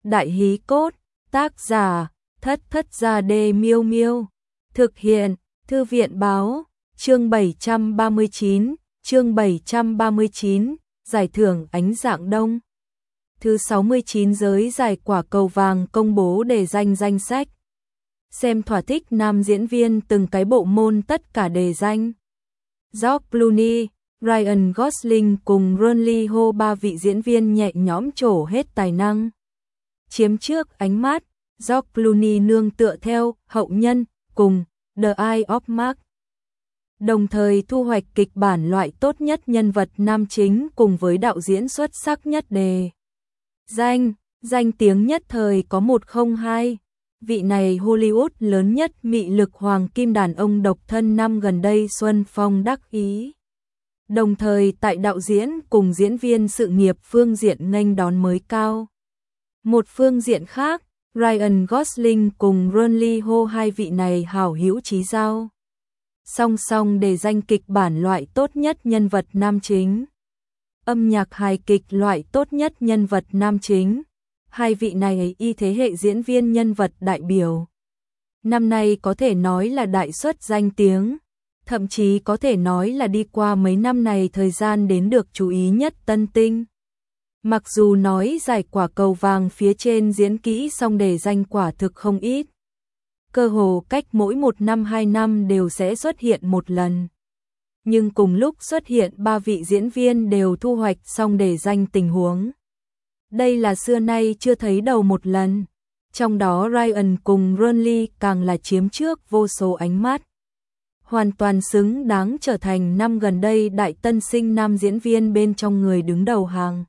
Đại hí cốt, tác giả, Thất Thất Gia Đê Miêu Miêu. Thực hiện, Thư viện báo, chương 739, giải thưởng Ánh Dạng Đông. Thứ 69 giới giải quả cầu vàng công bố đề danh sách. Xem thỏa thích nam diễn viên từng cái bộ môn tất cả đề danh. George Clooney, Ryan Gosling cùng Ron Lee Ho, ba vị diễn viên nhẹ nhõm trổ hết tài năng. Chiếm trước ánh mắt, George Clooney nương tựa theo Hậu Nhân cùng The Eye of Mark. Đồng thời thu hoạch kịch bản loại tốt nhất nhân vật nam chính cùng với đạo diễn xuất sắc nhất đề danh tiếng nhất thời có 102. Vị này Hollywood lớn nhất mị lực hoàng kim đàn ông độc thân năm gần đây Xuân Phong đắc ý. Đồng thời tại đạo diễn cùng diễn viên sự nghiệp phương diện nghênh đón mới cao. Một phương diện khác, Ryan Gosling cùng Ron Lee Ho, hai vị này hảo hữu chí giao. Song song để danh kịch bản loại tốt nhất nhân vật nam chính. Âm nhạc hài kịch loại tốt nhất nhân vật nam chính. Hai vị này y thế hệ diễn viên nhân vật đại biểu. Năm nay có thể nói là đại xuất danh tiếng. Thậm chí có thể nói là đi qua mấy năm này thời gian đến được chú ý nhất tân tinh. Mặc dù nói giải quả cầu vàng phía trên diễn kỹ song đề danh quả thực không ít. Cơ hồ cách mỗi 1 năm 2 năm đều sẽ xuất hiện một lần. Nhưng cùng lúc xuất hiện 3 vị diễn viên đều thu hoạch song đề danh tình huống. Đây là xưa nay chưa thấy đầu một lần. Trong đó Ryan cùng Ron Lee càng là chiếm trước vô số ánh mắt. Hoàn toàn xứng đáng trở thành năm gần đây đại tân sinh nam diễn viên bên trong người đứng đầu hàng.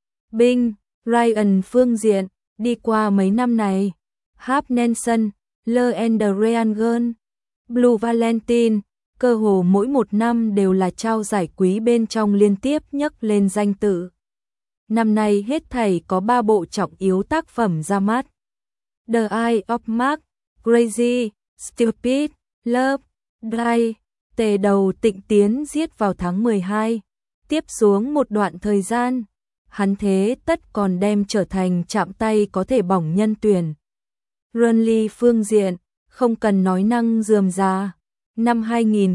Ryan phương diện, đi qua mấy năm này, Harp Nelson, Le Andrean Girl, Blue Valentine, cơ hồ mỗi 1 năm đều là trao giải quý bên trong liên tiếp nhấc lên danh tự. Năm nay hết thảy có 3 bộ trọng yếu tác phẩm ra mắt. The Eye of Mark, Crazy, Stupid, Love, Die, tề đầu Tịnh Tiến giết vào tháng 12. Tiếp xuống một đoạn thời gian, hắn thế tất còn đem trở thành chạm tay có thể bỏng nhân tuyển. Ron Lee phương diện, không cần nói năng rườm rà. Năm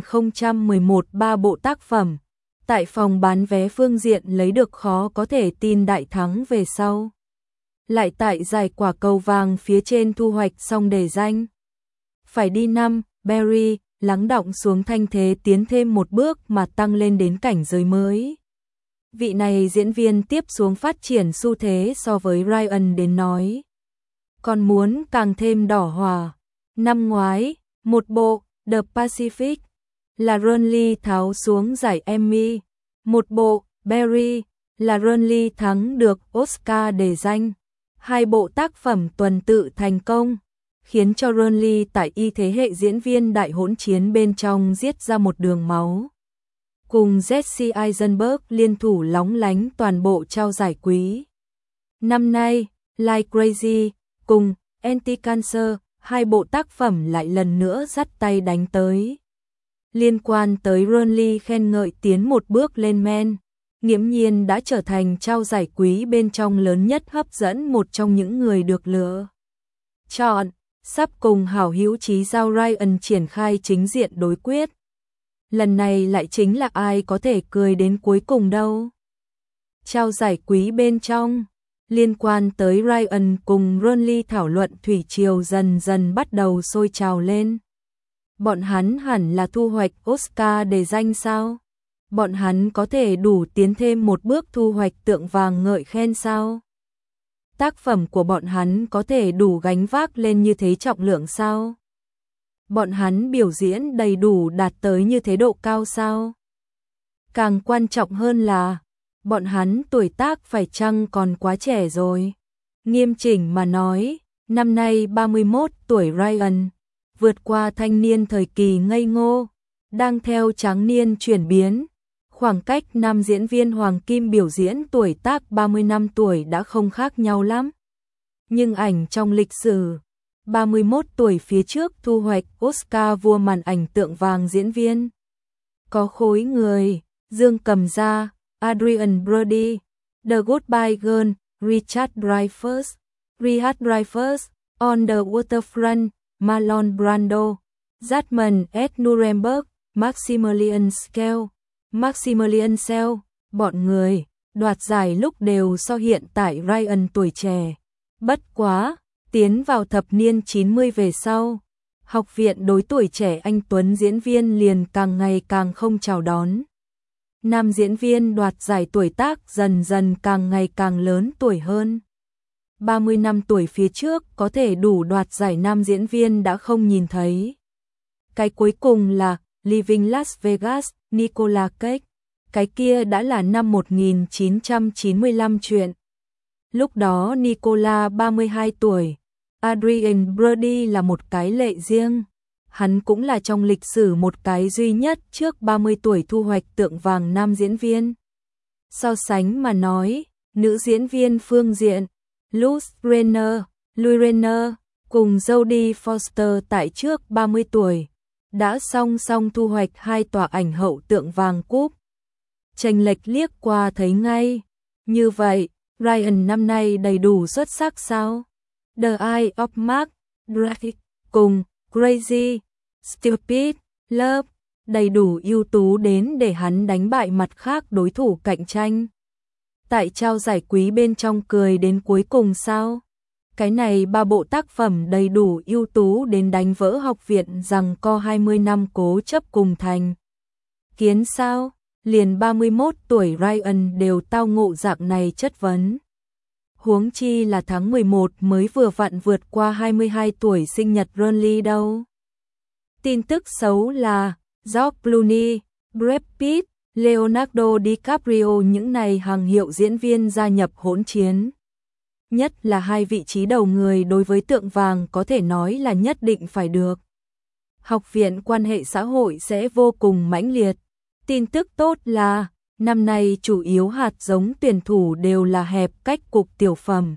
2011 3 bộ tác phẩm, tại phòng bán vé phương diện lấy được khó có thể tin đại thắng về sau. Lại tại giải quả cầu vàng phía trên thu hoạch xong đề danh. Phải đi năm, Barry, lắng đọng xuống thanh thế tiến thêm một bước mà tăng lên đến cảnh giới mới. Vị này diễn viên tiếp xuống phát triển xu thế so với Ryan đến nói. Còn muốn càng thêm đỏ hòa. Năm ngoái, một bộ, The Pacific, là Ron Lee tháo xuống giải Emmy. Một bộ, Barry, là Ron Lee thắng được Oscar đề danh. 2 bộ tác phẩm tuần tự thành công, khiến cho Ron Lee tại y thế hệ diễn viên đại hỗn chiến bên trong giết ra một đường máu. Cùng Jesse Eisenberg liên thủ lóng lánh toàn bộ trao giải quý. Năm nay, Like Crazy, cùng Anti-Cancer, 2 bộ tác phẩm lại lần nữa dắt tay đánh tới. Liên quan tới Ron Lee khen ngợi tiến một bước lên men, nghiễm nhiên đã trở thành trao giải quý bên trong lớn nhất hấp dẫn một trong những người được lựa chọn, sắp cùng hảo hữu chí giao Ryan triển khai chính diện đối quyết. Lần này lại chính là ai có thể cười đến cuối cùng đâu. Trao giải quý bên trong, liên quan tới Ryan cùng Ron Lee thảo luận thủy triều dần dần bắt đầu sôi trào lên. Bọn hắn hẳn là thu hoạch Oscar đề danh sao? Bọn hắn có thể đủ tiến thêm một bước thu hoạch tượng vàng ngợi khen sao? Tác phẩm của bọn hắn có thể đủ gánh vác lên như thế trọng lượng sao? Bọn hắn biểu diễn đầy đủ đạt tới như thế độ cao sao? Càng quan trọng hơn là, bọn hắn tuổi tác phải chăng còn quá trẻ rồi? Nghiêm chỉnh mà nói, năm nay 31 tuổi Ryan, vượt qua thanh niên thời kỳ ngây ngô, đang theo tráng niên chuyển biến. Khoảng cách nam diễn viên hoàng kim biểu diễn tuổi tác 30 năm tuổi đã không khác nhau lắm. Nhưng ảnh trong lịch sử, 31 tuổi phía trước thu hoạch Oscar vua màn ảnh tượng vàng diễn viên. Có khối người, Dương Cầm Gia, Adrian Brody, The Goodbye Girl, Richard Dreyfuss, Richard Dreyfuss, On the Waterfront, Marlon Brando, Jasmine S. Nuremberg, Maximilian Schell, bọn người đoạt giải lúc đều so hiện tại Ryan tuổi trẻ. Bất quá, tiến vào thập niên 90 về sau, học viện đối tuổi trẻ anh tuấn diễn viên liền càng ngày càng không chào đón. Nam diễn viên đoạt giải tuổi tác dần dần càng ngày càng lớn tuổi hơn. 30 năm tuổi phía trước có thể đủ đoạt giải nam diễn viên đã không nhìn thấy. Cái cuối cùng là Living Las Vegas, Nicolas Cage. Cái kia đã là năm 1995 chuyện. Lúc đó Nicolas 32 tuổi. Adrien Brody là một cái lệ riêng. Hắn cũng là trong lịch sử một cái duy nhất trước 30 tuổi thu hoạch tượng vàng nam diễn viên. So sánh mà nói, nữ diễn viên phương diện, Louis Renner cùng Jodie Foster tại trước 30 tuổi, đã song song thu hoạch 2 tòa ảnh hậu tượng vàng cúp. Chênh lệch liếc qua thấy ngay. Như vậy, Ryan năm nay đầy đủ xuất sắc sao? The Eye of Mark Drake cùng Crazy Stupid Love đầy đủ ưu tú đến để hắn đánh bại mặt khác đối thủ cạnh tranh. Tại trao giải quý bên trong cười đến cuối cùng sao? Cái này 3 bộ tác phẩm đầy đủ ưu tú đến đánh vỡ học viện rằng co 20 năm cố chấp cùng thành kiến sao? Liền 31 tuổi Ryan đều tao ngộ dạng này chất vấn. Huống chi là tháng 11 mới vừa vặn vượt qua 22 tuổi sinh nhật Ronly đâu. Tin tức xấu là George Clooney, Brad Pitt, Leonardo DiCaprio những này hàng hiệu diễn viên gia nhập hỗn chiến. Nhất là 2 vị trí đầu người đối với tượng vàng có thể nói là nhất định phải được. Học viện quan hệ xã hội sẽ vô cùng mãnh liệt. Tin tức tốt là, năm nay chủ yếu hạt giống tuyển thủ đều là hẹp cách cục tiểu phẩm.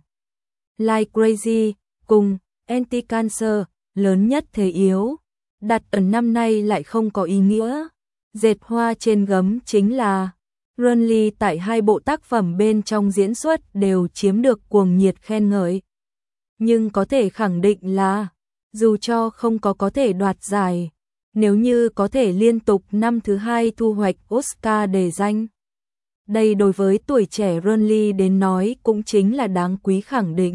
Like Crazy cùng Anti-Cancer, lớn nhất thế yếu. Đặt ở năm nay lại không có ý nghĩa. Dệt hoa trên gấm chính là Ronly tại 2 bộ tác phẩm bên trong diễn xuất đều chiếm được cuồng nhiệt khen ngợi. Nhưng có thể khẳng định là, dù cho không có thể đoạt giải, nếu như có thể liên tục năm thứ 2 thu hoạch Oscar đề danh. Đây đối với tuổi trẻ Ronly đến nói cũng chính là đáng quý khẳng định.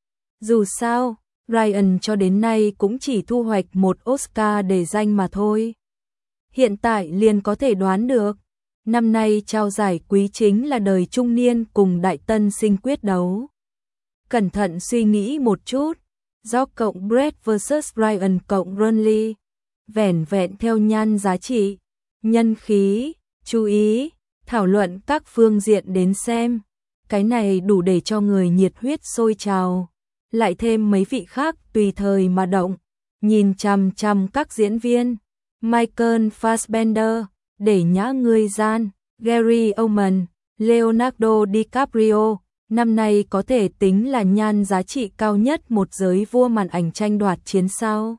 Dù sao, Ryan cho đến nay cũng chỉ thu hoạch một Oscar đề danh mà thôi. Hiện tại liền có thể đoán được, năm nay trao giải quý chính là đời trung niên cùng đại tân sinh quyết đấu. Cẩn thận suy nghĩ một chút, George cộng Brad vs Ryan cộng Ronly, vẻn vẹn theo nhan giá trị, nhân khí, chú ý, thảo luận các phương diện đến xem, cái này đủ để cho người nhiệt huyết sôi trào. Lại thêm mấy vị khác tùy thời mà động, nhìn chằm chằm các diễn viên, Michael Fassbender, để nhã người gian, Gary Oldman, Leonardo DiCaprio, năm nay có thể tính là nhan giá trị cao nhất một giới vua màn ảnh tranh đoạt chiến sao.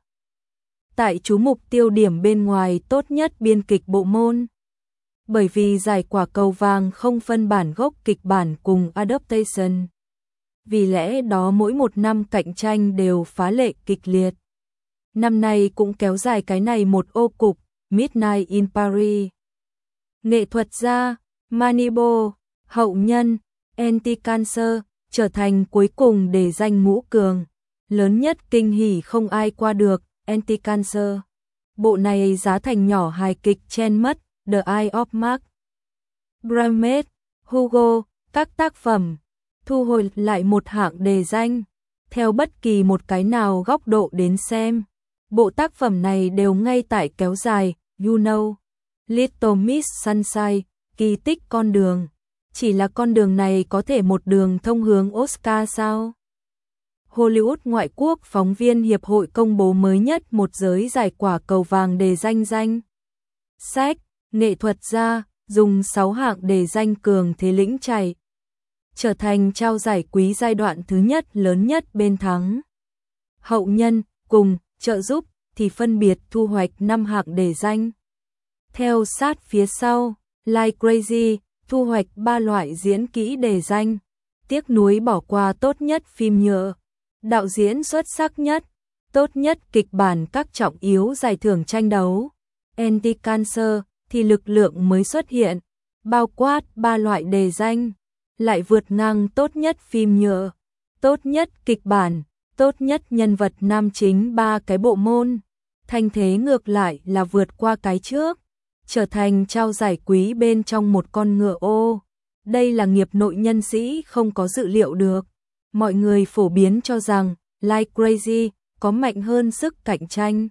Tại chú mục tiêu điểm bên ngoài tốt nhất biên kịch bộ môn. Bởi vì giải quả cầu vàng không phân bản gốc kịch bản cùng adaptation. Vì lẽ đó mỗi một năm cạnh tranh đều phá lệ kịch liệt. Năm nay cũng kéo dài cái này một ô cục, Midnight in Paris. Nghệ thuật gia, Moneyball, Hậu Nhân, Anti-Cancer trở thành cuối cùng để danh ngũ cường. Lớn nhất kinh hỉ không ai qua được, Anti-Cancer. Bộ này giá thành nhỏ hài kịch chen mất, The Eye of Mark, Bramet, Hugo, các tác phẩm. Thu hồi lại một hạng đề danh. Theo bất kỳ một cái nào góc độ đến xem, bộ tác phẩm này đều ngay tại kéo dài, You Know, Little Miss Sunshine, kỳ tích con đường. Chỉ là con đường này có thể một đường thông hướng Oscar sao? Hollywood ngoại quốc phóng viên hiệp hội công bố mới nhất một giới giải quả cầu vàng đề danh sách, nghệ thuật gia, dùng 6 hạng đề danh cường thế lĩnh chạy. Trở thành trao giải quý giai đoạn thứ nhất lớn nhất bên thắng. Hậu Nhân cùng trợ giúp thì phân biệt thu hoạch 5 hạng đề danh. Theo sát phía sau, Like Crazy thu hoạch 3 loại diễn kỹ đề danh. Tiếc nuối bỏ qua tốt nhất phim nhựa, đạo diễn xuất sắc nhất, tốt nhất kịch bản các trọng yếu giải thưởng tranh đấu. Anti-Cancer thì lực lượng mới xuất hiện, bao quát 3 loại đề danh, lại vượt ngang tốt nhất phim nhựa, tốt nhất kịch bản, tốt nhất nhân vật nam chính 3 cái bộ môn. Thành thế ngược lại là vượt qua cái trước, trở thành trao giải quý bên trong một con ngựa ô. Đây là nghiệp nội nhân sĩ không có dự liệu được. Mọi người phổ biến cho rằng Like Crazy có mạnh hơn sức cạnh tranh.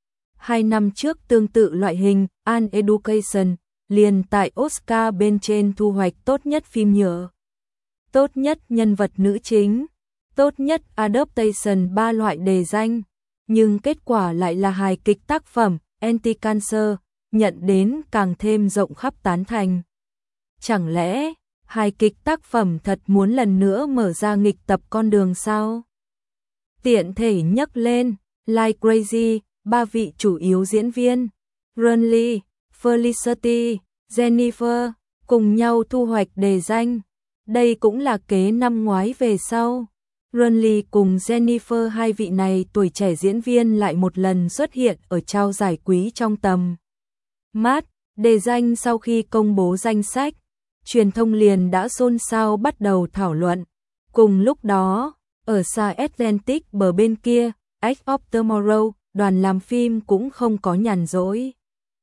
2 năm trước tương tự loại hình An Education liền tại Oscar bên trên thu hoạch tốt nhất phim nhựa, tốt nhất nhân vật nữ chính, tốt nhất adaptation 3 loại đề danh, nhưng kết quả lại là hài kịch tác phẩm Anti-Cancer nhận đến càng thêm rộng khắp tán thành. Chẳng lẽ hài kịch tác phẩm thật muốn lần nữa mở ra nghịch tập con đường sao? Tiện thể nhắc lên, Like Crazy, 3 vị chủ yếu diễn viên, Ron Lee, Felicity, Jennifer, cùng nhau thu hoạch đề danh. Đây cũng là kế năm ngoái về sau. Ron Lee cùng Jennifer, hai vị này tuổi trẻ diễn viên lại một lần xuất hiện ở trao giải quý trong tầm mắt đề danh. Sau khi công bố danh sách, truyền thông liền đã xôn xao bắt đầu thảo luận. Cùng lúc đó, ở xa Atlantic bờ bên kia, Edge of Tomorrow, đoàn làm phim cũng không có nhàn rỗi.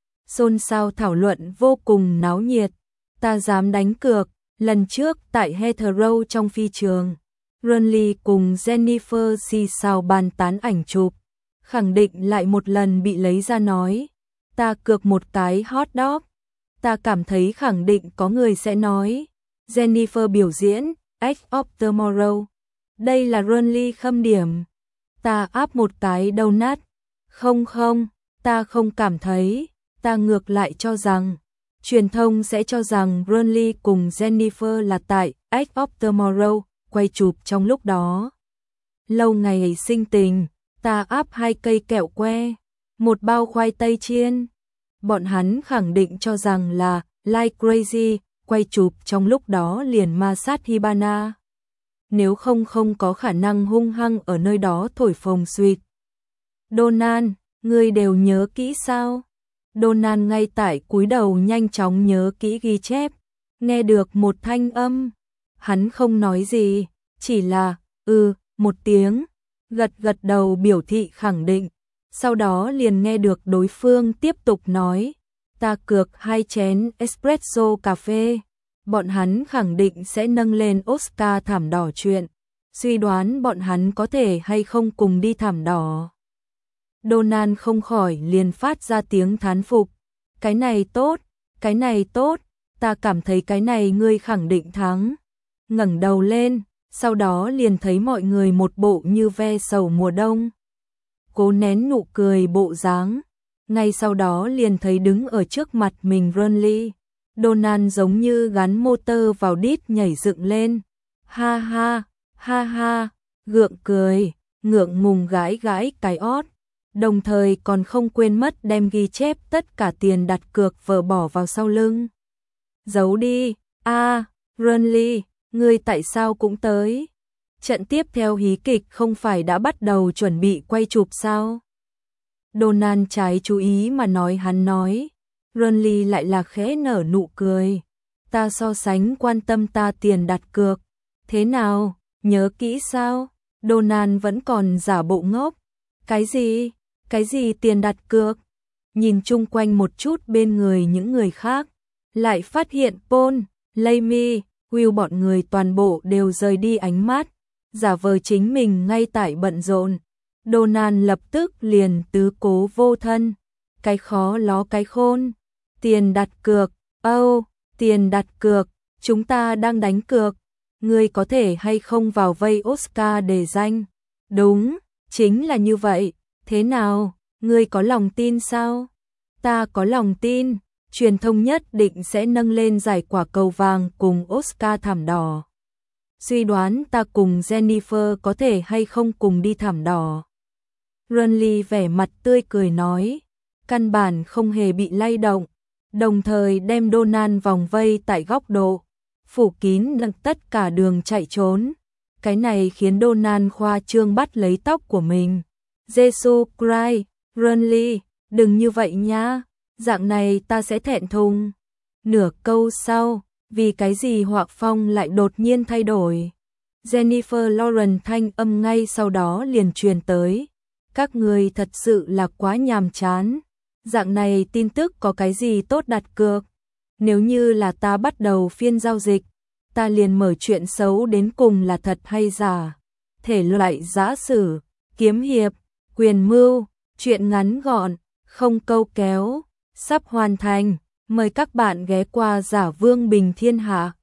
Xôn xao thảo luận vô cùng náo nhiệt. Ta dám đánh cược, lần trước tại Heathrow trong phi trường, Ron Lee cùng Jennifer xì xào bàn tán ảnh chụp, khẳng định lại một lần bị lấy ra nói. Ta cược một cái hot dog. Ta cảm thấy khẳng định có người sẽ nói Jennifer biểu diễn Edge of Tomorrow. Đây là Ron Lee khâm điểm. Ta áp một cái donut. Không, ta không cảm thấy. Ta ngược lại cho rằng truyền thông sẽ cho rằng Ron Lee cùng Jennifer là tại Edge of Tomorrow quay chụp trong lúc đó. Lâu ngày sinh tình, ta áp 2 cây kẹo que, 1 bao khoai tây chiên. Bọn hắn khẳng định cho rằng là Like Crazy quay chụp trong lúc đó liền ma sát Hibana. Nếu không có khả năng hung hăng ở nơi đó thổi phồng suýt. Donald, ngươi đều nhớ kỹ sao? Donald ngay tại cúi đầu nhanh chóng nhớ kỹ ghi chép, nghe được một thanh âm. Hắn không nói gì, chỉ là một tiếng, gật đầu biểu thị khẳng định. Sau đó liền nghe được đối phương tiếp tục nói, ta cược 2 chén espresso cà phê. Bọn hắn khẳng định sẽ nâng lên Oscar thảm đỏ chuyện, suy đoán bọn hắn có thể hay không cùng đi thảm đỏ. Donald không khỏi liền phát ra tiếng thán phục. Cái này tốt, ta cảm thấy cái này ngươi khẳng định thắng. Ngẩng đầu lên, sau đó liền thấy mọi người một bộ như ve sầu mùa đông. Cố nén nụ cười bộ dáng, ngay sau đó liền thấy đứng ở trước mặt mình Ron Lee. Donald giống như gắn motor vào đít nhảy dựng lên. Ha ha, gượng cười, ngượng ngùng gãi cái ót. Đồng thời còn không quên mất đem ghi chép tất cả tiền đặt cược vợ bỏ vào sau lưng. Giấu đi, Ron Lee, ngươi tại sao cũng tới? Trận tiếp theo hí kịch không phải đã bắt đầu chuẩn bị quay chụp sao? Donald trái chú ý mà hắn nói. Ron Lee lại là khẽ nở nụ cười. Ta so sánh quan tâm ta tiền đặt cược. Thế nào, nhớ kỹ sao? Donald vẫn còn giả bộ ngốc. Cái gì tiền đặt cược? Nhìn chung quanh một chút bên người những người khác, lại phát hiện Paul, Laimi, Will bọn người toàn bộ đều rời đi ánh mắt, giả vờ chính mình ngay tại bận rộn. Donald lập tức liền tứ cố vô thân. Cái khó ló cái khôn. Tiền đặt cược, tiền đặt cược, chúng ta đang đánh cược. Ngươi có thể hay không vào vây Oscar đề danh? Đúng, chính là như vậy. Thế nào, ngươi có lòng tin sao? Ta có lòng tin, truyền thông nhất định sẽ nâng lên giải quả cầu vàng cùng Oscar thảm đỏ. Suy đoán ta cùng Jennifer có thể hay không cùng đi thảm đỏ. Ron Lee vẻ mặt tươi cười nói, căn bản không hề bị lay động, đồng thời đem Donald vòng vây tại góc độ, phủ kín tất cả đường chạy trốn. Cái này khiến Donald khoa trương bắt lấy tóc của mình. Jesus Christ, Runly, đừng như vậy nha, dạng này ta sẽ thẹn thùng. Nửa câu sau, vì cái gì Hoạc Phong lại đột nhiên thay đổi. Jennifer Lawrence thanh âm ngay sau đó liền truyền tới. Các người thật sự là quá nhàm chán. Dạng này tin tức có cái gì tốt đặt cược. Nếu như là ta bắt đầu phiên giao dịch, ta liền mở chuyện xấu đến cùng là thật hay giả. Thể loại giã sử, kiếm hiệp, quyền mưu, chuyện ngắn gọn, không câu kéo, sắp hoàn thành. Mời các bạn ghé qua Giả Vương Bình Thiên Hạ.